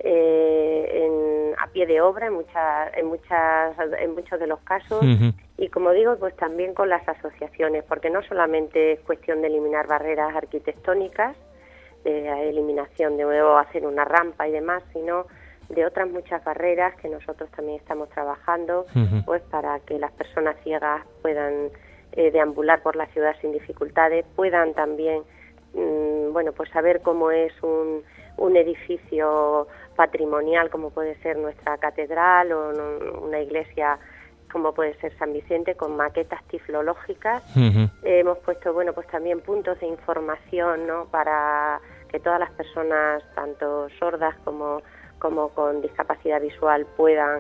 Eh, en, a pie de obra en muchas en muchas en muchos de los casos uh-huh. y como digo pues también con las asociaciones, porque no solamente es cuestión de eliminar barreras arquitectónicas, de eliminación de o hacer una rampa y demás, sino de otras muchas barreras que nosotros también estamos trabajando uh-huh. pues para que las personas ciegas puedan eh, deambular por la ciudad sin dificultades, puedan también mmm, bueno pues saber cómo es un un edificio patrimonial como puede ser nuestra catedral o una iglesia como puede ser San Vicente, con maquetas tiflológicas. Uh-huh. Eh, hemos puesto bueno pues también puntos de información, ¿no? Para que todas las personas, tanto sordas como, como con discapacidad visual, puedan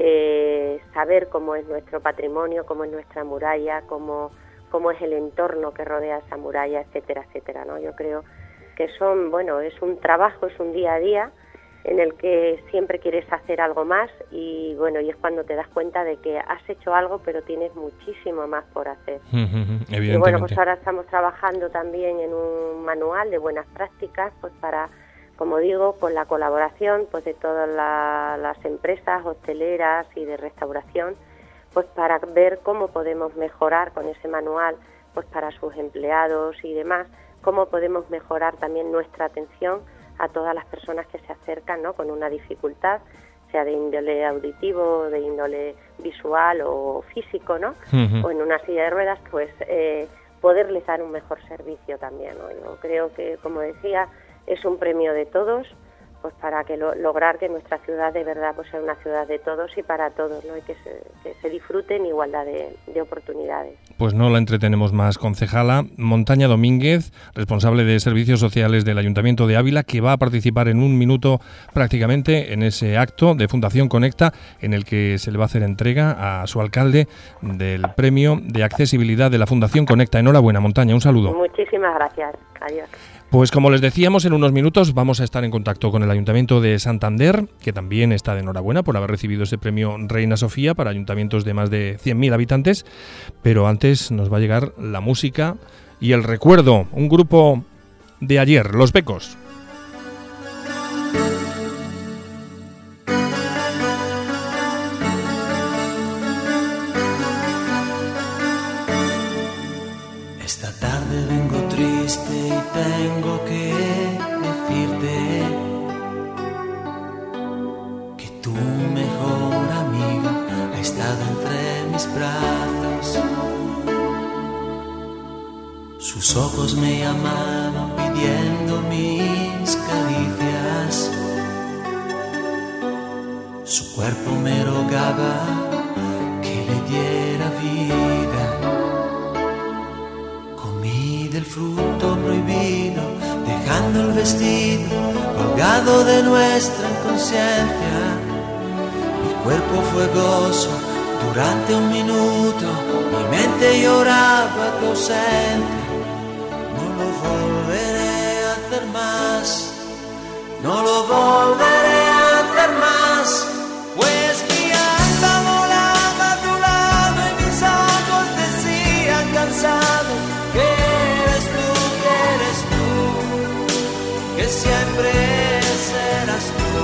eh, saber cómo es nuestro patrimonio, cómo es nuestra muralla, cómo, cómo es el entorno que rodea esa muralla, etcétera, etcétera, ¿no? Yo creo que son, bueno, es un trabajo, es un día a día en el que siempre quieres hacer algo más y bueno, y es cuando te das cuenta de que has hecho algo pero tienes muchísimo más por hacer. Uh-huh, y bueno, pues ahora estamos trabajando también en un manual de buenas prácticas, pues para, como digo, con la colaboración pues de todas la, las empresas hosteleras y de restauración, pues para ver cómo podemos mejorar con ese manual pues para sus empleados y demás, cómo podemos mejorar también nuestra atención a todas las personas que se acercan, ¿no? Con una dificultad, sea de índole auditivo, de índole visual o físico, ¿no? Uh-huh. O en una silla de ruedas, pues eh, poderles dar un mejor servicio también, ¿no? Yo creo que, como decía, es un premio de todos, pues para que lo, lograr que nuestra ciudad de verdad pues sea una ciudad de todos y para todos, ¿no? Y que se, que se disfrute en igualdad de, de oportunidades. Pues no la entretenemos más, concejala. Montaña Domínguez, responsable de Servicios Sociales del Ayuntamiento de Ávila, que va a participar en un minuto prácticamente en ese acto de Fundación Conecta, en el que se le va a hacer entrega a su alcalde del premio de accesibilidad de la Fundación Conecta. Enhorabuena, Montaña, un saludo. Muchísimas gracias. Adiós. Pues como les decíamos, en unos minutos vamos a estar en contacto con el Ayuntamiento de Santander, que también está de enhorabuena por haber recibido ese premio Reina Sofía para ayuntamientos de más de cien mil habitantes, pero antes nos va a llegar la música y el recuerdo, un grupo de ayer, Los Becos. Esta tarde vengo triste y tengo que decirte que tu mejor amigo ha estado entre mis brazos. Sus ojos me llamaban pidiendo mis caricias. Su cuerpo me rogaba que le diera vida. fruto prohibido, dejando el vestido colgado de nuestra inconsciencia. Mi cuerpo fue gozo durante un minuto, mi mente lloraba tu ausencia. No lo volveré a hacer más, no lo volveré a hacer más, pues mi alma volaba a tu lado y mis ojos decían cansados que eres tú, que eres tú, que siempre serás tú.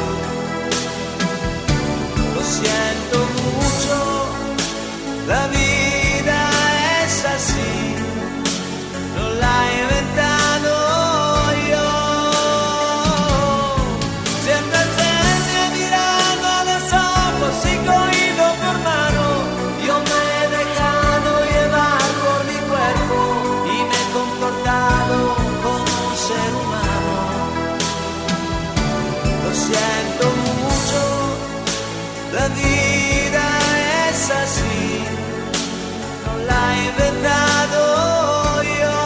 Lo siento mucho, la vida es así, no la he inventado yo. Siempre te mirando a los ojos y cogido por mano, yo me he dejado llevar por mi cuerpo y me he comportado como un ser humano. Lo siento mucho, la vida es así, no la he inventado yo.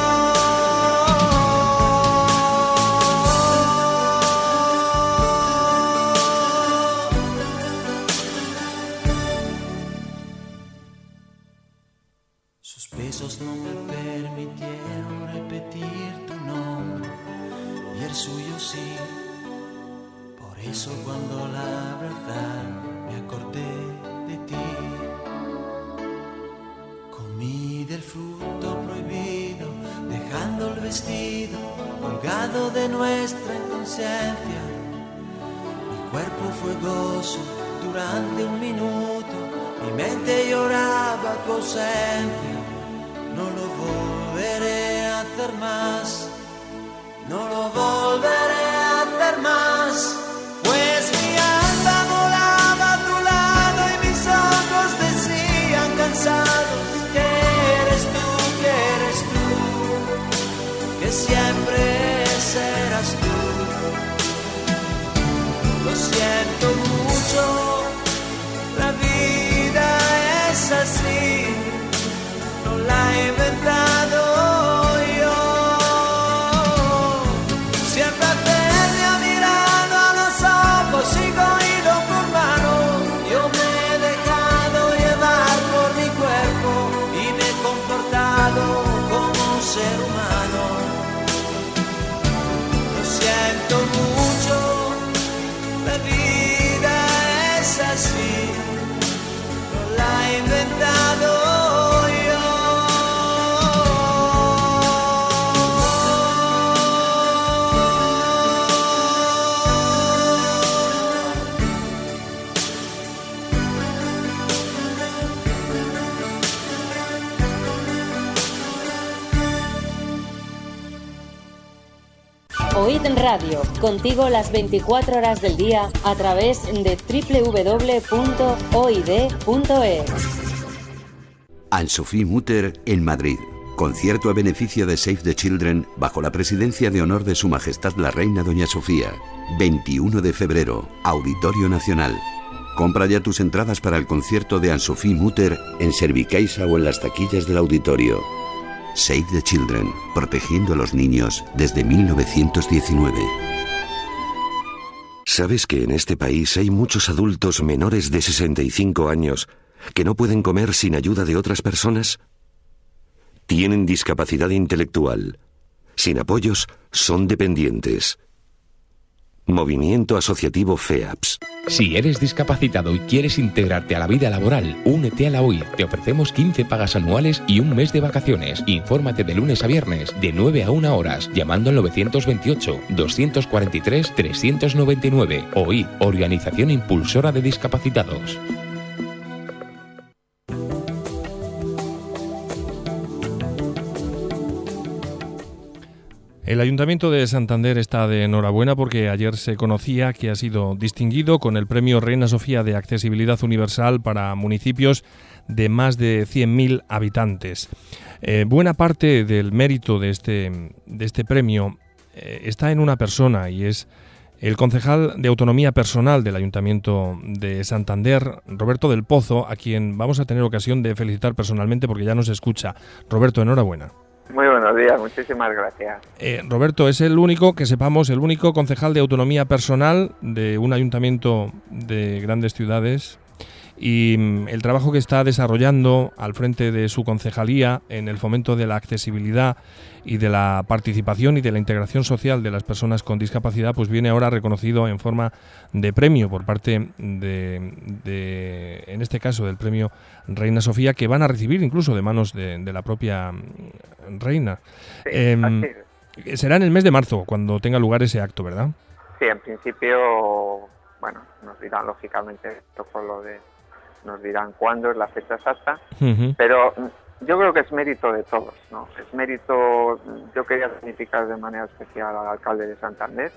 Sus besos no me permitieron repetir tu nombre y el suyo sí. Por eso cuando la abrazaron me acordé de ti. Comí del fruto prohibido, dejando el vestido colgado de nuestra inconsciencia. Mi cuerpo fue gozo durante un minuto, mi mente lloraba tu ausencia. No lo volveré a hacer más, no lo volveré a hacer más, pues mi alma volaba a tu lado y mis ojos decían cansados que eres tú, que eres tú, que siempre serás tú. Lo siento mucho, la vida es así, no la he inventado yo. Siempre te he mirado a los ojos y cogido por mano, yo me he dejado llevar por mi cuerpo y me he comportado como un ser humano. Lo siento mucho, la vida es así, no la he inventado yo. Oíd Radio, contigo las veinticuatro horas del día a través de doble u doble u doble u punto oid punto es. Anne-Sophie Mutter en Madrid. Concierto a beneficio de Save the Children bajo la presidencia de honor de Su Majestad la Reina Doña Sofía. veintiuno de febrero, Auditorio Nacional. Compra ya tus entradas para el concierto de Anne-Sophie Mutter en Servicaixa o en las taquillas del auditorio. Save the Children, protegiendo a los niños desde mil novecientos diecinueve. ¿Sabes que en este país hay muchos adultos menores de sesenta y cinco años que no pueden comer sin ayuda de otras personas? Tienen discapacidad intelectual. Sin apoyos, son dependientes. Movimiento Asociativo FEAPS. Si eres discapacitado y quieres integrarte a la vida laboral, únete a la O I. Te ofrecemos quince pagas anuales y un mes de vacaciones. Infórmate de lunes a viernes, de nueve a una horas, llamando al novecientos veintiocho, doscientos cuarenta y tres, trescientos noventa y nueve. O I, Organización Impulsora de Discapacitados. El Ayuntamiento de Santander está de enhorabuena porque ayer se conocía que ha sido distinguido con el Premio Reina Sofía de Accesibilidad Universal para municipios de más de cien mil habitantes. Eh, buena parte del mérito de este, de este premio eh, está en una persona, y es el concejal de Autonomía Personal del Ayuntamiento de Santander, Roberto del Pozo, a quien vamos a tener ocasión de felicitar personalmente porque ya nos escucha. Roberto, enhorabuena. Muy buenos días, muchísimas gracias. Eh, Roberto, es el único, que sepamos, el único concejal de autonomía personal de un ayuntamiento de grandes ciudades, y mm, el trabajo que está desarrollando al frente de su concejalía en el fomento de la accesibilidad y de la participación y de la integración social de las personas con discapacidad, pues viene ahora reconocido en forma de premio por parte de, de en este caso, del premio Reina Sofía, que van a recibir incluso de manos de, de la propia reina. Sí, eh, será en el mes de marzo cuando tenga lugar ese acto, ¿verdad? Sí, en principio, bueno, nos dirán lógicamente esto por lo de, nos dirán cuándo es la fecha exacta, Uh-huh. pero yo creo que es mérito de todos, ¿no? Es mérito, yo quería significar de manera especial al alcalde de Santander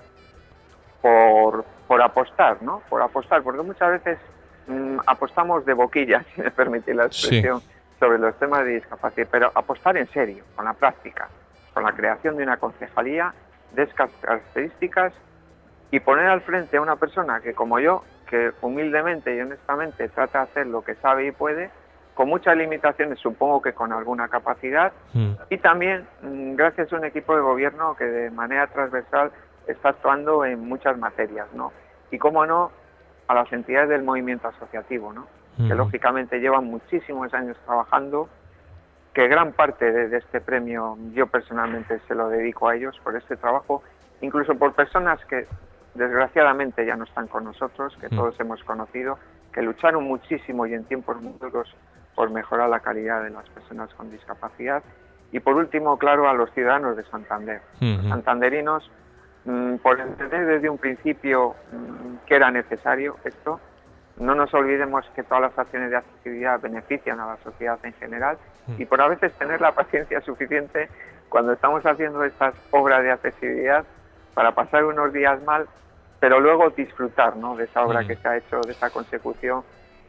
por, por apostar, ¿no? Por apostar, porque muchas veces mmm, apostamos de boquilla, si me permitís la expresión, sí, sobre los temas de discapacidad, pero apostar en serio, con la práctica, con la creación de una concejalía de estas características y poner al frente a una persona que, como yo, que humildemente y honestamente trata de hacer lo que sabe y puede, con muchas limitaciones, supongo que con alguna capacidad, mm. y también mmm, gracias a un equipo de gobierno que de manera transversal está actuando en muchas materias, ¿no? Y cómo no, a las entidades del movimiento asociativo, ¿no? Mm. Que lógicamente llevan muchísimos años trabajando, que gran parte de, de este premio yo personalmente se lo dedico a ellos por este trabajo, incluso por personas que desgraciadamente ya no están con nosotros, que mm. todos hemos conocido, que lucharon muchísimo y en tiempos muy duros por mejorar la calidad de las personas con discapacidad. Y por último, claro, a los ciudadanos de Santander. Uh-huh. Santanderinos, mmm, por entender desde un principio mmm, que era necesario esto, no nos olvidemos que todas las acciones de accesibilidad benefician a la sociedad en general, uh-huh. y por a veces tener la paciencia suficiente cuando estamos haciendo estas obras de accesibilidad para pasar unos días mal, pero luego disfrutar, ¿no?, de esa obra uh-huh. que se ha hecho, de esa consecución.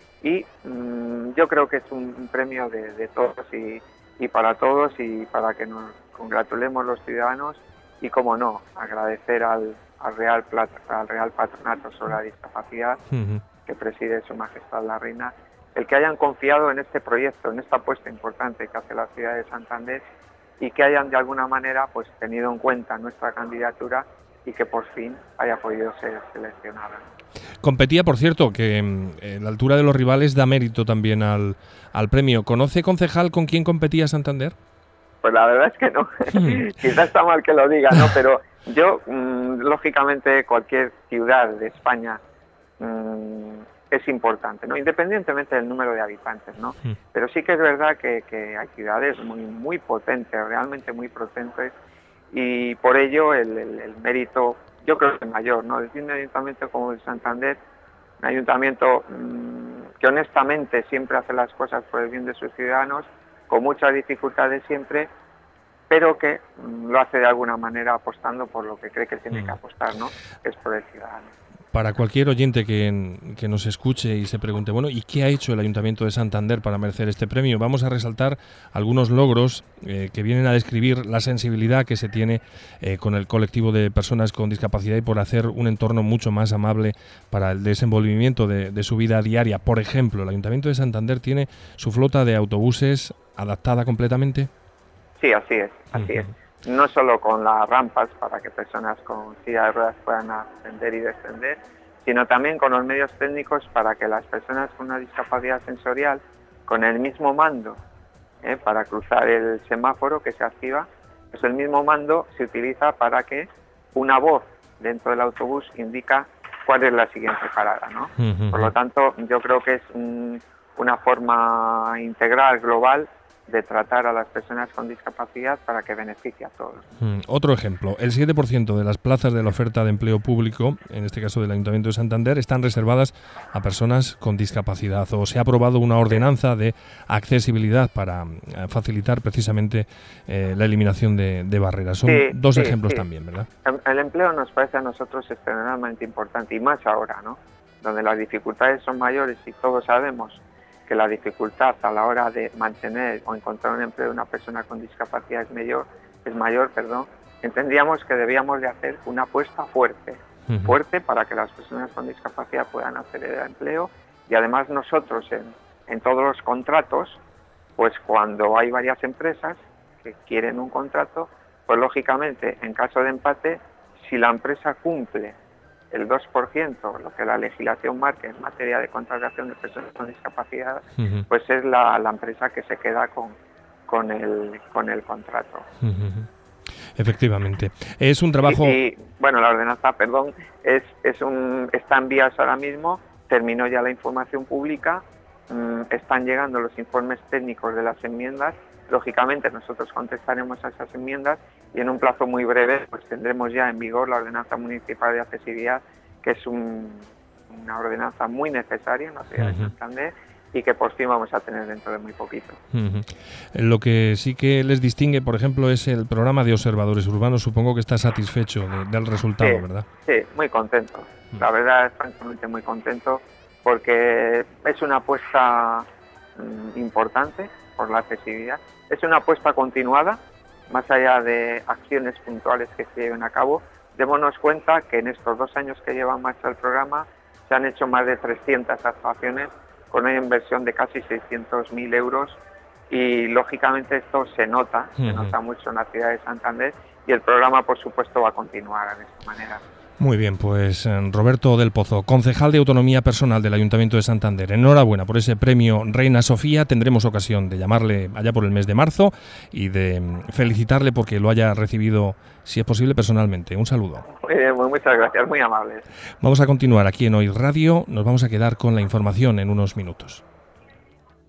Y mmm, yo creo que es un, un premio de, de todos y, y para todos, y para que nos congratulemos los ciudadanos y, como no, agradecer al, al, Real, al Real Patronato sobre la Discapacidad, uh-huh. que preside Su Majestad la Reina, el que hayan confiado en este proyecto, en esta apuesta importante que hace la ciudad de Santander, y que hayan de alguna manera pues tenido en cuenta nuestra candidatura y que por fin haya podido ser seleccionada. Competía, por cierto, que eh, la altura de los rivales da mérito también al, al premio. ¿Conoce, concejal, con quién competía Santander? Pues la verdad es que no. Quizás está mal que lo diga, ¿no? Pero yo, mmm, lógicamente, cualquier ciudad de España mmm, es importante, ¿no? Independientemente del número de habitantes, ¿no? Mm. Pero sí que es verdad que, que hay ciudades muy, muy potentes, realmente muy potentes, y por ello el, el, el mérito, yo creo que es mayor, ¿no? Decir un ayuntamiento como el Santander, un ayuntamiento mmm, que honestamente siempre hace las cosas por el bien de sus ciudadanos, con muchas dificultades siempre, pero que mmm, lo hace de alguna manera apostando por lo que cree que tiene mm. que apostar, ¿no? Que es por el ciudadano. Para cualquier oyente que, que nos escuche y se pregunte, bueno, ¿y qué ha hecho el Ayuntamiento de Santander para merecer este premio? Vamos a resaltar algunos logros eh, que vienen a describir la sensibilidad que se tiene eh, con el colectivo de personas con discapacidad y por hacer un entorno mucho más amable para el desenvolvimiento de, de su vida diaria. Por ejemplo, ¿el Ayuntamiento de Santander tiene su flota de autobuses adaptada completamente? Sí, así es, así uh-huh. es. No solo con las rampas para que personas con silla de ruedas puedan ascender y descender, sino también con los medios técnicos para que las personas con una discapacidad sensorial, con el mismo mando ¿eh? para cruzar el semáforo que se activa, pues el mismo mando se utiliza para que una voz dentro del autobús indica cuál es la siguiente parada, ¿no? Uh-huh. Por lo tanto, yo creo que es un, una forma integral, global, de tratar a las personas con discapacidad para que beneficie a todos. Mm, otro ejemplo, el siete por ciento de las plazas de la oferta de empleo público, en este caso del Ayuntamiento de Santander, están reservadas a personas con discapacidad, o se ha aprobado una ordenanza de accesibilidad para eh, facilitar precisamente eh, la eliminación de, de barreras. Son sí, dos sí, ejemplos sí. también, ¿verdad? El, el empleo nos parece a nosotros extremadamente importante, y más ahora, ¿no? Donde las dificultades son mayores y todos sabemos que la dificultad a la hora de mantener o encontrar un empleo de una persona con discapacidad es mayor, es mayor, perdón, entendíamos que debíamos de hacer una apuesta fuerte, uh-huh. fuerte para que las personas con discapacidad puedan acceder al empleo, y además nosotros en, en todos los contratos, pues cuando hay varias empresas que quieren un contrato, pues lógicamente, en caso de empate, si la empresa cumple el dos por ciento, lo que la legislación marca en materia de contratación de personas con discapacidad, uh-huh. pues es la, la empresa que se queda con, con, el, con el contrato. Uh-huh. Efectivamente. Es un trabajo... Y, y, bueno, la ordenanza, perdón, es, es un, está en vías ahora mismo, terminó ya la información pública, mmm, están llegando los informes técnicos de las enmiendas, lógicamente nosotros contestaremos a esas enmiendas y en un plazo muy breve pues tendremos ya en vigor la ordenanza municipal de accesibilidad, que es un, una ordenanza muy necesaria en la ciudad uh-huh. de Santander y que por fin vamos a tener dentro de muy poquito. Uh-huh. Lo que sí que les distingue, por ejemplo, es el programa de observadores urbanos. Supongo que está satisfecho de, del resultado, sí, ¿verdad? Sí, muy contento. Uh-huh. La verdad, francamente muy contento, porque es una apuesta mmm, importante por la accesibilidad. Es una apuesta continuada, más allá de acciones puntuales que se lleven a cabo. Démonos cuenta que en estos dos años que lleva en marcha el programa se han hecho más de trescientas actuaciones con una inversión de casi seiscientos mil euros y lógicamente esto se nota, uh-huh. se nota mucho en la ciudad de Santander y el programa por supuesto va a continuar de esta manera. Muy bien, pues Roberto del Pozo, concejal de Autonomía Personal del Ayuntamiento de Santander. Enhorabuena por ese premio Reina Sofía. Tendremos ocasión de llamarle allá por el mes de marzo y de felicitarle porque lo haya recibido, si es posible, personalmente. Un saludo. Muy bien, muchas gracias, muy amables. Vamos a continuar aquí en Hoy Radio. Nos vamos a quedar con la información en unos minutos.